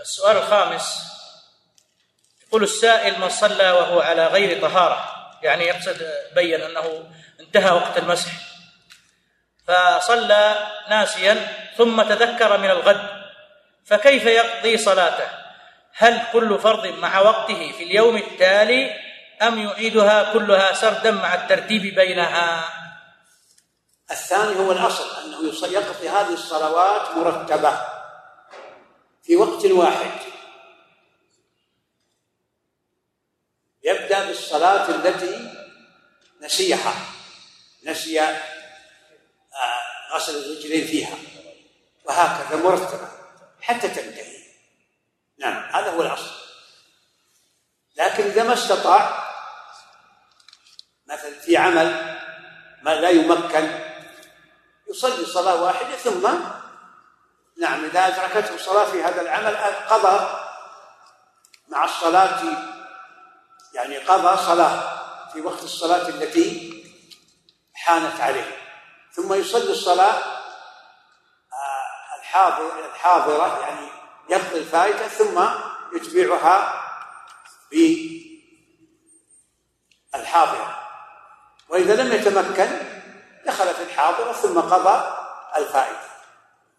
السؤال الخامس، يقول السائل: من صلى وهو على غير طهارة، يعني يقصد بين أنه انتهى وقت المسح، فصلى ناسيا ثم تذكر من الغد، فكيف يقضي صلاته؟ هل كل فرض مع وقته في اليوم التالي أم يعيدها كلها سردا مع الترتيب بينها؟ الثاني هو الأصل، أنه يقضي هذه الصلوات مرتبة في وقت واحد. يبدأ بالصلاة التي نسيها، نسي غسل الرجلين فيها، وهكذا مرتبة حتى تنتهي. نعم، هذا هو الأصل. لكن إذا ما استطاع، مثلا في عمل ما لا يمكن، يصلي صلاة واحدة ثم نعم إذا أدركته صلاة في هذا العمل قضى مع الصلاة، يعني قضى صلاة في وقت الصلاة التي حانت عليه، ثم يصلي الصلاة الحاضرة، يعني يقضي الفائتة ثم يتبعها بالحاضرة. وإذا لم يتمكن دخل في الحاضرة ثم قضى الفائتة.